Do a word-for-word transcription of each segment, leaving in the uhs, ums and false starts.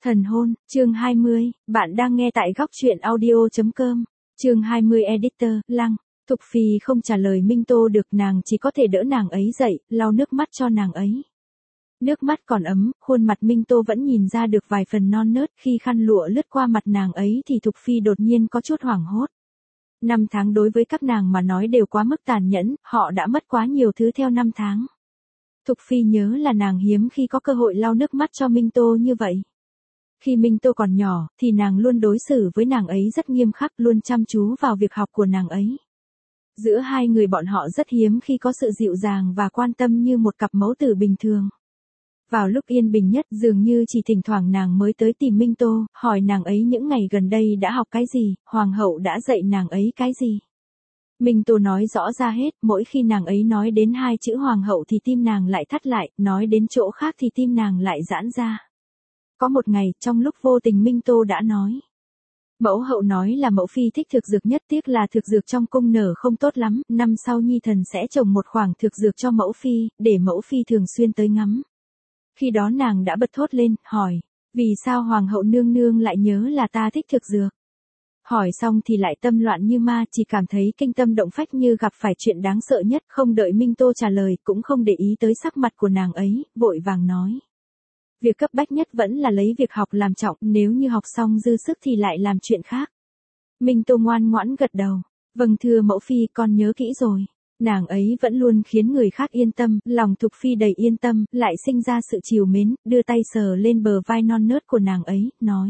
Thần hôn, chương hai mươi, bạn đang nghe tại góc truyện audio chấm com, chương hai mươi editor, Lăng. Thục Phi không trả lời Minh Tô được, nàng chỉ có thể đỡ nàng ấy dậy, lau nước mắt cho nàng ấy. Nước mắt còn ấm, khuôn mặt Minh Tô vẫn nhìn ra được vài phần non nớt, khi khăn lụa lướt qua mặt nàng ấy thì Thục Phi đột nhiên có chút hoảng hốt. Năm tháng đối với các nàng mà nói đều quá mức tàn nhẫn, họ đã mất quá nhiều thứ theo năm tháng. Thục Phi nhớ là nàng hiếm khi có cơ hội lau nước mắt cho Minh Tô như vậy. Khi Minh Tô còn nhỏ, thì nàng luôn đối xử với nàng ấy rất nghiêm khắc, luôn chăm chú vào việc học của nàng ấy. Giữa hai người bọn họ rất hiếm khi có sự dịu dàng và quan tâm như một cặp mẫu tử bình thường. Vào lúc yên bình nhất, dường như chỉ thỉnh thoảng nàng mới tới tìm Minh Tô, hỏi nàng ấy những ngày gần đây đã học cái gì, hoàng hậu đã dạy nàng ấy cái gì. Minh Tô nói rõ ra hết, mỗi khi nàng ấy nói đến hai chữ hoàng hậu thì tim nàng lại thắt lại, nói đến chỗ khác thì tim nàng lại giãn ra. Có một ngày, trong lúc vô tình Minh Tô đã nói. Mẫu hậu nói là mẫu phi thích thực dược nhất, tiếc là thực dược trong cung nở không tốt lắm, năm sau nhi thần sẽ trồng một khoảng thực dược cho mẫu phi, để mẫu phi thường xuyên tới ngắm. Khi đó nàng đã bật thốt lên, hỏi, vì sao hoàng hậu nương nương lại nhớ là ta thích thực dược? Hỏi xong thì lại tâm loạn như ma, chỉ cảm thấy kinh tâm động phách như gặp phải chuyện đáng sợ nhất, không đợi Minh Tô trả lời, cũng không để ý tới sắc mặt của nàng ấy, vội vàng nói. Việc cấp bách nhất vẫn là lấy việc học làm trọng, nếu như học xong dư sức thì lại làm chuyện khác. Minh Tô ngoan ngoãn gật đầu. Vâng thưa mẫu phi, con nhớ kỹ rồi. Nàng ấy vẫn luôn khiến người khác yên tâm, lòng Thục Phi đầy yên tâm, lại sinh ra sự trìu mến, đưa tay sờ lên bờ vai non nớt của nàng ấy, nói.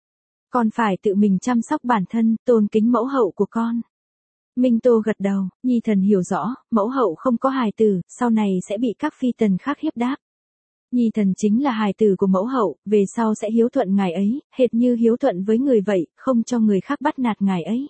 Con phải tự mình chăm sóc bản thân, tôn kính mẫu hậu của con. Minh Tô gật đầu, nhi thần hiểu rõ, mẫu hậu không có hài tử, sau này sẽ bị các phi tần khác hiếp đáp. Nhi thần chính là hài tử của mẫu hậu, về sau sẽ hiếu thuận ngài ấy, hệt như hiếu thuận với người vậy, không cho người khác bắt nạt ngài ấy.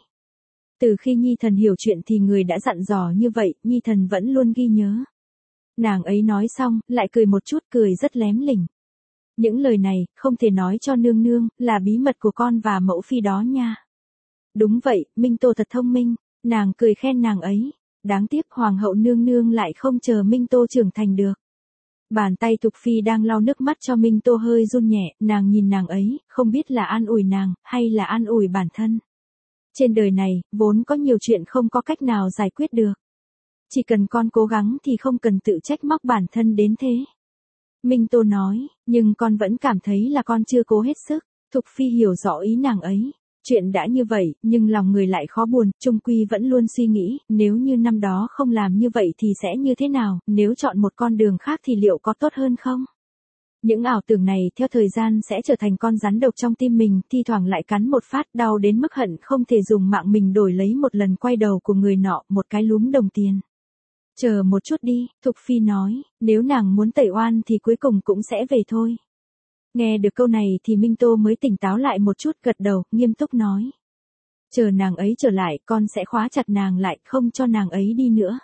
Từ khi Nhi thần hiểu chuyện thì người đã dặn dò như vậy, Nhi thần vẫn luôn ghi nhớ. Nàng ấy nói xong, lại cười một chút, cười rất lém lỉnh. Những lời này, không thể nói cho nương nương, là bí mật của con và mẫu phi đó nha. Đúng vậy, Minh Tô thật thông minh, nàng cười khen nàng ấy. Đáng tiếc hoàng hậu nương nương lại không chờ Minh Tô trưởng thành được. Bàn tay Thục Phi đang lau nước mắt cho Minh Tô hơi run nhẹ, nàng nhìn nàng ấy, không biết là an ủi nàng, hay là an ủi bản thân. Trên đời này, vốn có nhiều chuyện không có cách nào giải quyết được. Chỉ cần con cố gắng thì không cần tự trách móc bản thân đến thế. Minh Tô nói, nhưng con vẫn cảm thấy là con chưa cố hết sức. Thục Phi hiểu rõ ý nàng ấy. Chuyện đã như vậy, nhưng lòng người lại khó buồn, chung quy vẫn luôn suy nghĩ, nếu như năm đó không làm như vậy thì sẽ như thế nào, nếu chọn một con đường khác thì liệu có tốt hơn không? Những ảo tưởng này theo thời gian sẽ trở thành con rắn độc trong tim mình, thi thoảng lại cắn một phát, đau đến mức hận không thể dùng mạng mình đổi lấy một lần quay đầu của người nọ, một cái lúm đồng tiền. Chờ một chút đi, Thục Phi nói, nếu nàng muốn tẩy oan thì cuối cùng cũng sẽ về thôi. Nghe được câu này thì Minh Tô mới tỉnh táo lại một chút, gật đầu, nghiêm túc nói. Chờ nàng ấy trở lại, con sẽ khóa chặt nàng lại, không cho nàng ấy đi nữa.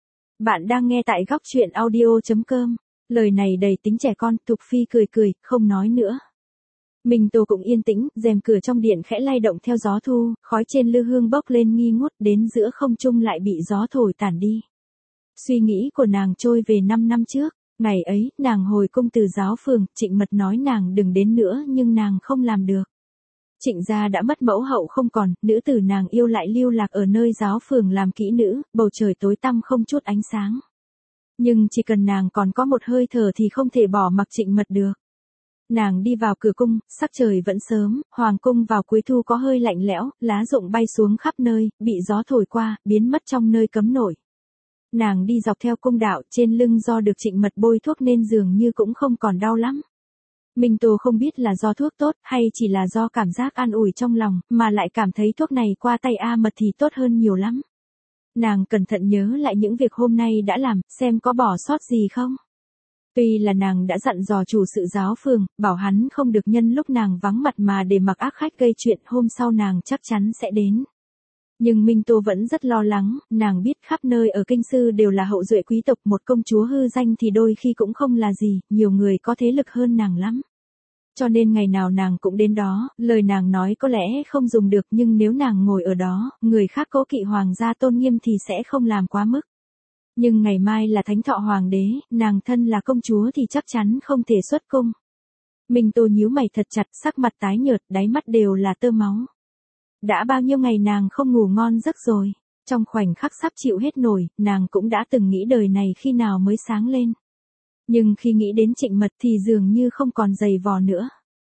Bạn đang nghe tại góc truyện audio chấm com. Lời này đầy tính trẻ con, Thục Phi cười cười, không nói nữa. Minh Tô cũng yên tĩnh, rèm cửa trong điện khẽ lay động theo gió thu, khói trên lư hương bốc lên nghi ngút, đến giữa không trung lại bị gió thổi tản đi. Suy nghĩ của nàng trôi về năm năm trước. Ngày ấy, nàng hồi cung từ giáo phường, Trịnh Mật nói nàng đừng đến nữa nhưng nàng không làm được. Trịnh gia đã mất mẫu hậu không còn, nữ tử nàng yêu lại lưu lạc ở nơi giáo phường làm kỹ nữ, bầu trời tối tăm không chút ánh sáng. Nhưng chỉ cần nàng còn có một hơi thở thì không thể bỏ mặc Trịnh Mật được. Nàng đi vào cửa cung, sắc trời vẫn sớm, hoàng cung vào cuối thu có hơi lạnh lẽo, lá rụng bay xuống khắp nơi, bị gió thổi qua, biến mất trong nơi cấm nổi. Nàng đi dọc theo cung đạo, trên lưng do được Trịnh Mật bôi thuốc nên dường như cũng không còn đau lắm. Minh Tô không biết là do thuốc tốt, hay chỉ là do cảm giác an ủi trong lòng, mà lại cảm thấy thuốc này qua tay A Mật thì tốt hơn nhiều lắm. Nàng cẩn thận nhớ lại những việc hôm nay đã làm, xem có bỏ sót gì không. Tuy là nàng đã dặn dò chủ sự giáo phường, bảo hắn không được nhân lúc nàng vắng mặt mà để mặc ác khách gây chuyện, hôm sau nàng chắc chắn sẽ đến. Nhưng Minh Tô vẫn rất lo lắng, nàng biết khắp nơi ở kinh sư đều là hậu duệ quý tộc, một công chúa hư danh thì đôi khi cũng không là gì, nhiều người có thế lực hơn nàng lắm. Cho nên ngày nào nàng cũng đến đó, lời nàng nói có lẽ không dùng được nhưng nếu nàng ngồi ở đó, người khác cố kỵ hoàng gia tôn nghiêm thì sẽ không làm quá mức. Nhưng ngày mai là thánh thọ hoàng đế, nàng thân là công chúa thì chắc chắn không thể xuất cung. Minh Tô nhíu mày thật chặt, sắc mặt tái nhợt, đáy mắt đều là tơ máu. Đã bao nhiêu ngày nàng không ngủ ngon giấc rồi. Trong khoảnh khắc sắp chịu hết nổi, nàng cũng đã từng nghĩ đời này khi nào mới sáng lên. Nhưng khi nghĩ đến Trịnh Mật thì dường như không còn dày vò nữa.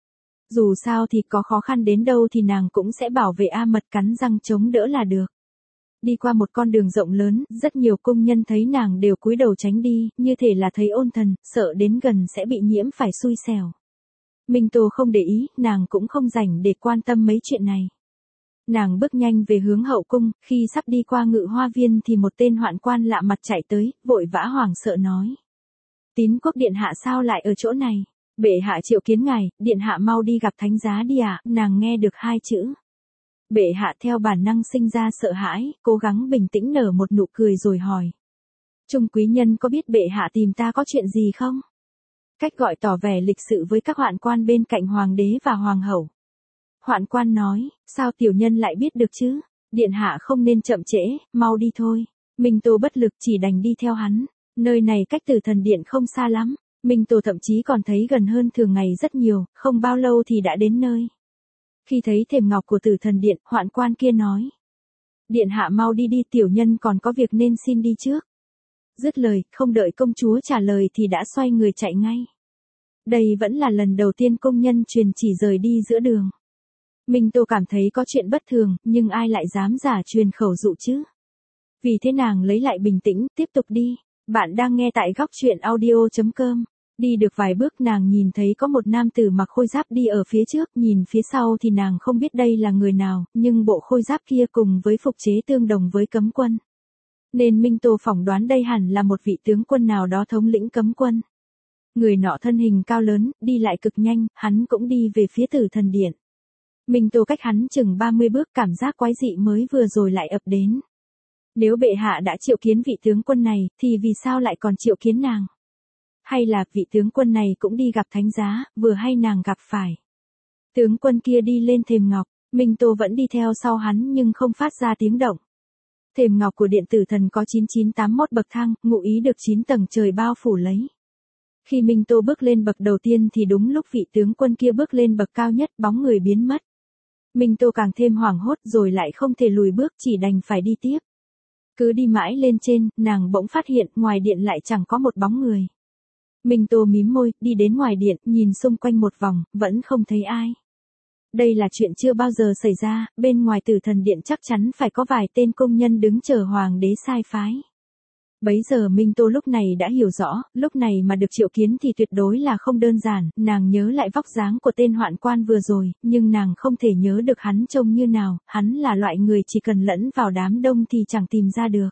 Dù sao thì có khó khăn đến đâu thì nàng cũng sẽ bảo vệ A Mật, cắn răng chống đỡ là được. Đi qua một con đường rộng lớn, rất nhiều công nhân thấy nàng đều cúi đầu tránh đi, như thể là thấy ôn thần, sợ đến gần sẽ bị nhiễm phải xui xẻo. Minh Tô không để ý, nàng cũng không rảnh để quan tâm mấy chuyện này. Nàng bước nhanh về hướng hậu cung, khi sắp đi qua Ngự Hoa Viên thì một tên hoạn quan lạ mặt chạy tới, vội vã hoảng sợ nói. Tín Quốc điện hạ sao lại ở chỗ này? Bệ hạ triệu kiến ngài, điện hạ mau đi gặp thánh giá đi ạ. Nàng nghe được hai chữ. Bệ hạ theo bản năng sinh ra sợ hãi, cố gắng bình tĩnh nở một nụ cười rồi hỏi. Trung quý nhân có biết bệ hạ tìm ta có chuyện gì không? Cách gọi tỏ vẻ lịch sự với các hoạn quan bên cạnh hoàng đế và hoàng hậu. Hoạn quan nói, sao tiểu nhân lại biết được chứ? Điện hạ không nên chậm trễ, mau đi thôi. Minh Tô bất lực chỉ đành đi theo hắn. Nơi này cách Tử Thần Điện không xa lắm. Minh Tô thậm chí còn thấy gần hơn thường ngày rất nhiều, không bao lâu thì đã đến nơi. Khi thấy thềm ngọc của Tử Thần Điện, hoạn quan kia nói. Điện hạ mau đi đi, tiểu nhân còn có việc nên xin đi trước. Dứt lời, không đợi công chúa trả lời thì đã xoay người chạy ngay. Đây vẫn là lần đầu tiên công nhân truyền chỉ rời đi giữa đường. Minh Tô cảm thấy có chuyện bất thường, nhưng ai lại dám giả truyền khẩu dụ chứ? Vì thế nàng lấy lại bình tĩnh, tiếp tục đi. Bạn đang nghe tại góc truyện audio chấm com. Đi được vài bước nàng nhìn thấy có một nam tử mặc khôi giáp đi ở phía trước, nhìn phía sau thì nàng không biết đây là người nào, nhưng bộ khôi giáp kia cùng với phục chế tương đồng với cấm quân. Nên Minh Tô phỏng đoán đây hẳn là một vị tướng quân nào đó thống lĩnh cấm quân. Người nọ thân hình cao lớn, đi lại cực nhanh, hắn cũng đi về phía Tử Thần Điện. Minh Tô cách hắn chừng ba mươi bước, cảm giác quái dị mới vừa rồi lại ập đến. Nếu bệ hạ đã triệu kiến vị tướng quân này, thì vì sao lại còn triệu kiến nàng? Hay là vị tướng quân này cũng đi gặp thánh giá, vừa hay nàng gặp phải. Tướng quân kia đi lên thềm ngọc, Minh Tô vẫn đi theo sau hắn nhưng không phát ra tiếng động. Thềm ngọc của điện Tử Thần có chín chín tám mốt bậc thang, ngụ ý được chín tầng trời bao phủ lấy. Khi Minh Tô bước lên bậc đầu tiên thì đúng lúc vị tướng quân kia bước lên bậc cao nhất, bóng người biến mất. Minh Tô càng thêm hoảng hốt rồi lại không thể lùi bước, chỉ đành phải đi tiếp. Cứ đi mãi lên trên, nàng bỗng phát hiện ngoài điện lại chẳng có một bóng người. Minh Tô mím môi, đi đến ngoài điện, nhìn xung quanh một vòng, vẫn không thấy ai. Đây là chuyện chưa bao giờ xảy ra, bên ngoài Tử Thần Điện chắc chắn phải có vài tên công nhân đứng chờ hoàng đế sai phái. Bấy giờ Minh Tô lúc này đã hiểu rõ, lúc này mà được triệu kiến thì tuyệt đối là không đơn giản, nàng nhớ lại vóc dáng của tên hoạn quan vừa rồi, nhưng nàng không thể nhớ được hắn trông như nào, hắn là loại người chỉ cần lẫn vào đám đông thì chẳng tìm ra được.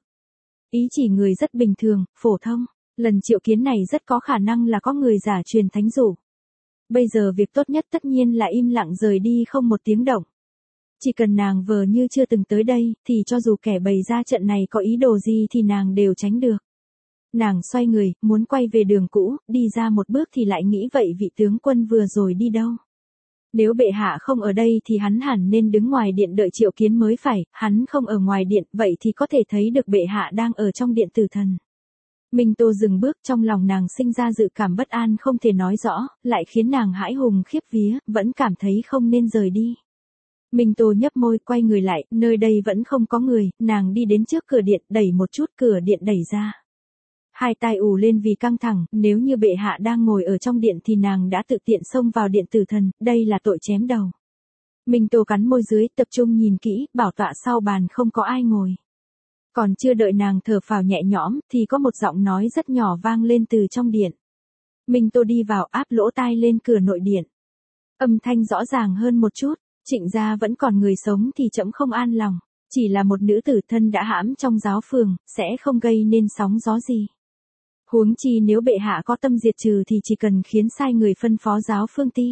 Ý chỉ người rất bình thường, phổ thông, lần triệu kiến này rất có khả năng là có người giả truyền thánh dụ. Bây giờ việc tốt nhất tất nhiên là im lặng rời đi không một tiếng động. Chỉ cần nàng vờ như chưa từng tới đây, thì cho dù kẻ bày ra trận này có ý đồ gì thì nàng đều tránh được. Nàng xoay người, muốn quay về đường cũ, đi ra một bước thì lại nghĩ vậy vị tướng quân vừa rồi đi đâu. Nếu bệ hạ không ở đây thì hắn hẳn nên đứng ngoài điện đợi triệu kiến mới phải, hắn không ở ngoài điện, vậy thì có thể thấy được bệ hạ đang ở trong điện Tử Thần. Minh Tô dừng bước, trong lòng nàng sinh ra dự cảm bất an không thể nói rõ, lại khiến nàng hãi hùng khiếp vía, vẫn cảm thấy không nên rời đi. Minh Tô nhấp môi, quay người lại, nơi đây vẫn không có người, nàng đi đến trước cửa điện, đẩy một chút, cửa điện đẩy ra. Hai tai ù lên vì căng thẳng, nếu như bệ hạ đang ngồi ở trong điện thì nàng đã tự tiện xông vào điện Tử Thần, đây là tội chém đầu. Minh Tô cắn môi dưới, tập trung nhìn kỹ, bảo tọa sau bàn không có ai ngồi. Còn chưa đợi nàng thở phào nhẹ nhõm, thì có một giọng nói rất nhỏ vang lên từ trong điện. Minh Tô đi vào, áp lỗ tai lên cửa nội điện. Âm thanh rõ ràng hơn một chút. Trịnh gia vẫn còn người sống thì trẫm không an lòng, chỉ là một nữ tử thân đã hãm trong giáo phường, sẽ không gây nên sóng gió gì. Huống chi nếu bệ hạ có tâm diệt trừ thì chỉ cần khiến sai người phân phó giáo phương ti.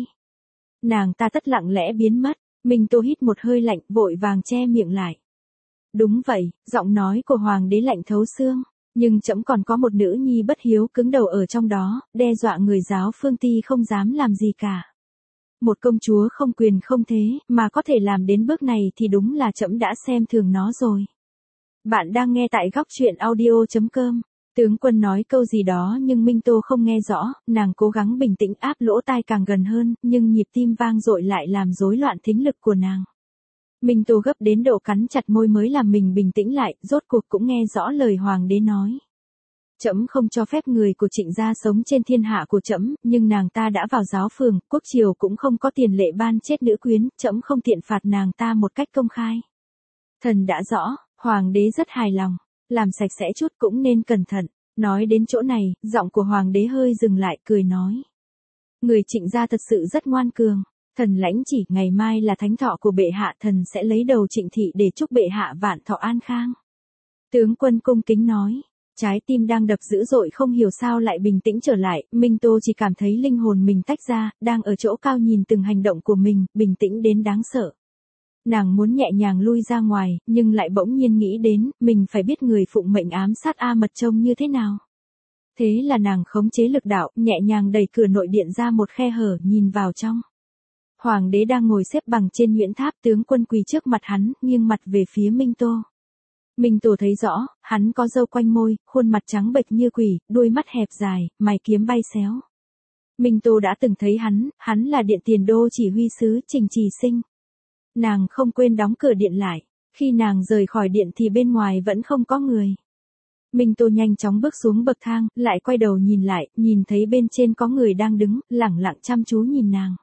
Nàng ta tất lặng lẽ biến mất, Minh Tô hít một hơi lạnh, vội vàng che miệng lại. Đúng vậy, giọng nói của hoàng đế lạnh thấu xương, nhưng trẫm còn có một nữ nhi bất hiếu cứng đầu ở trong đó, đe dọa người giáo phương ti không dám làm gì cả. Một công chúa không quyền không thế, mà có thể làm đến bước này thì đúng là trẫm đã xem thường nó rồi. Bạn đang nghe tại góc truyện audio chấm com. Từ Tướng quân nói câu gì đó nhưng Minh Tô không nghe rõ, nàng cố gắng bình tĩnh áp lỗ tai càng gần hơn, nhưng nhịp tim vang dội lại làm rối loạn thính lực của nàng. Minh Tô gấp đến độ cắn chặt môi mới làm mình bình tĩnh lại, rốt cuộc cũng nghe rõ lời hoàng đế nói. Trẫm không cho phép người của Trịnh gia sống trên thiên hạ của trẫm, nhưng nàng ta đã vào giáo phường, quốc triều cũng không có tiền lệ ban chết nữ quyến, trẫm không tiện phạt nàng ta một cách công khai. Thần đã rõ, hoàng đế rất hài lòng, làm sạch sẽ chút cũng nên cẩn thận. Nói đến chỗ này, giọng của hoàng đế hơi dừng lại, cười nói. Người Trịnh gia thật sự rất ngoan cường. Thần lãnh chỉ ngày mai là thánh thọ của bệ hạ, thần sẽ lấy đầu Trịnh thị để chúc bệ hạ vạn thọ an khang. Tướng quân cung kính nói. Trái tim đang đập dữ dội không hiểu sao lại bình tĩnh trở lại, Minh Tô chỉ cảm thấy linh hồn mình tách ra, đang ở chỗ cao nhìn từng hành động của mình, bình tĩnh đến đáng sợ. Nàng muốn nhẹ nhàng lui ra ngoài, nhưng lại bỗng nhiên nghĩ đến, mình phải biết người phụng mệnh ám sát A Mật trông như thế nào. Thế là nàng khống chế lực đạo, nhẹ nhàng đẩy cửa nội điện ra một khe hở, nhìn vào trong. Hoàng đế đang ngồi xếp bằng trên nhuyễn tháp, tướng quân quỳ trước mặt hắn, nghiêng mặt về phía Minh Tô. Minh Tô thấy rõ, hắn có râu quanh môi, khuôn mặt trắng bệch như quỷ, đuôi mắt hẹp dài, mày kiếm bay xéo. Minh Tô đã từng thấy hắn, hắn là điện tiền đô chỉ huy sứ Trình Trì Sinh. Nàng không quên đóng cửa điện lại, khi nàng rời khỏi điện thì bên ngoài vẫn không có người. Minh Tô nhanh chóng bước xuống bậc thang, lại quay đầu nhìn lại, nhìn thấy bên trên có người đang đứng, lẳng lặng chăm chú nhìn nàng.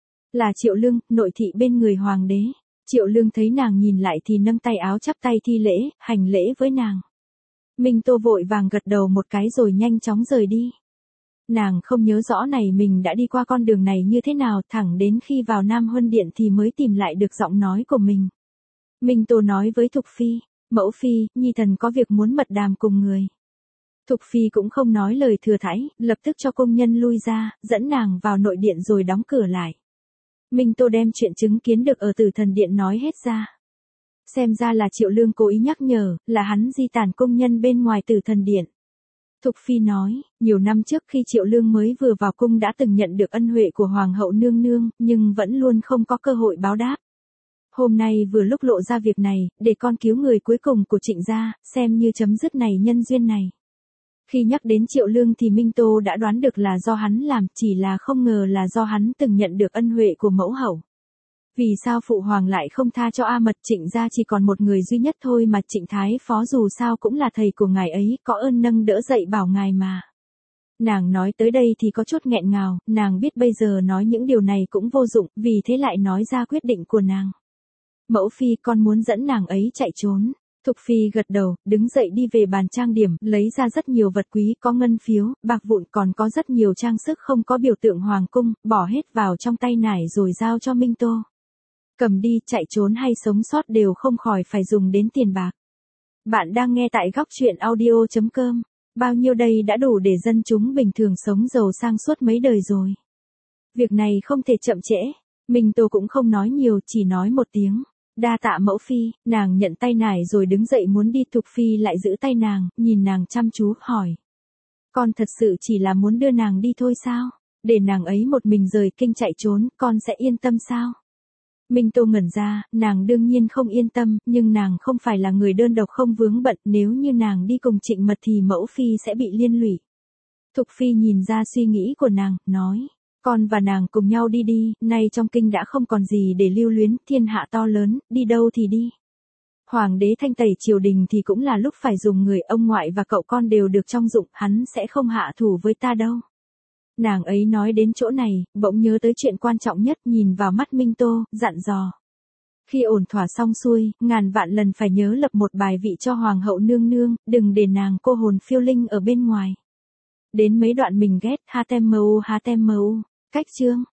Là Triệu Lương, nội thị bên người hoàng đế. Triệu Lương thấy nàng nhìn lại thì nâng tay áo chắp tay thi lễ, hành lễ với nàng. Minh Tô vội vàng gật đầu một cái rồi nhanh chóng rời đi. Nàng không nhớ rõ này mình đã đi qua con đường này như thế nào, thẳng đến khi vào Nam Huân Điện thì mới tìm lại được giọng nói của mình. Minh Tô nói với Thục Phi, mẫu phi, nhi thần có việc muốn mật đàm cùng người. Thục Phi cũng không nói lời thừa thãi, lập tức cho công nhân lui ra, dẫn nàng vào nội điện rồi đóng cửa lại. Minh Tô đem chuyện chứng kiến được ở Tử Thần Điện nói hết ra. Xem ra là Triệu Lương cố ý nhắc nhở, là hắn di tản công nhân bên ngoài Tử Thần Điện. Thục Phi nói, nhiều năm trước khi Triệu Lương mới vừa vào cung đã từng nhận được ân huệ của Hoàng hậu nương nương, nhưng vẫn luôn không có cơ hội báo đáp. Hôm nay vừa lúc lộ ra việc này, để con cứu người cuối cùng của Trịnh gia, xem như chấm dứt này nhân duyên này. Khi nhắc đến Triệu Lương thì Minh Tô đã đoán được là do hắn làm, chỉ là không ngờ là do hắn từng nhận được ân huệ của mẫu hậu. Vì sao phụ hoàng lại không tha cho A Mật, Trịnh gia chỉ còn một người duy nhất thôi mà Trịnh Thái Phó dù sao cũng là thầy của ngài ấy, có ơn nâng đỡ dạy bảo ngài mà. Nàng nói tới đây thì có chút nghẹn ngào, nàng biết bây giờ nói những điều này cũng vô dụng, vì thế lại nói ra quyết định của nàng. Mẫu phi, con muốn dẫn nàng ấy chạy trốn. Thục Phi gật đầu, đứng dậy đi về bàn trang điểm, lấy ra rất nhiều vật quý, có ngân phiếu, bạc vụn, còn có rất nhiều trang sức không có biểu tượng hoàng cung, bỏ hết vào trong tay nải rồi giao cho Minh Tô. Cầm đi, chạy trốn hay sống sót đều không khỏi phải dùng đến tiền bạc. Bạn đang nghe tại góc truyện audio chấm com. Bao nhiêu đây đã đủ để dân chúng bình thường sống giàu sang suốt mấy đời rồi. Việc này không thể chậm trễ. Minh Tô cũng không nói nhiều, chỉ nói một tiếng. Đa tạ mẫu phi, nàng nhận tay nải rồi đứng dậy muốn đi. Thục Phi lại giữ tay nàng, nhìn nàng chăm chú, hỏi. Con thật sự chỉ là muốn đưa nàng đi thôi sao? Để nàng ấy một mình rời kinh chạy trốn, con sẽ yên tâm sao? Minh Tô ngẩn ra, nàng đương nhiên không yên tâm, nhưng nàng không phải là người đơn độc không vướng bận, nếu như nàng đi cùng Trịnh Mật thì mẫu phi sẽ bị liên lụy. Thục Phi nhìn ra suy nghĩ của nàng, nói. Con và nàng cùng nhau đi đi, nay trong kinh đã không còn gì để lưu luyến, thiên hạ to lớn, đi đâu thì đi. Hoàng đế thanh tẩy triều đình thì cũng là lúc phải dùng người, ông ngoại và cậu con đều được trong dụng, hắn sẽ không hạ thủ với ta đâu. Nàng ấy nói đến chỗ này, bỗng nhớ tới chuyện quan trọng nhất, nhìn vào mắt Minh Tô, dặn dò. Khi ổn thỏa xong xuôi, ngàn vạn lần phải nhớ lập một bài vị cho Hoàng hậu nương nương, đừng để nàng cô hồn phiêu linh ở bên ngoài. Đến mấy đoạn mình ghét, hát em mờ u hát em mờ u. Cách chương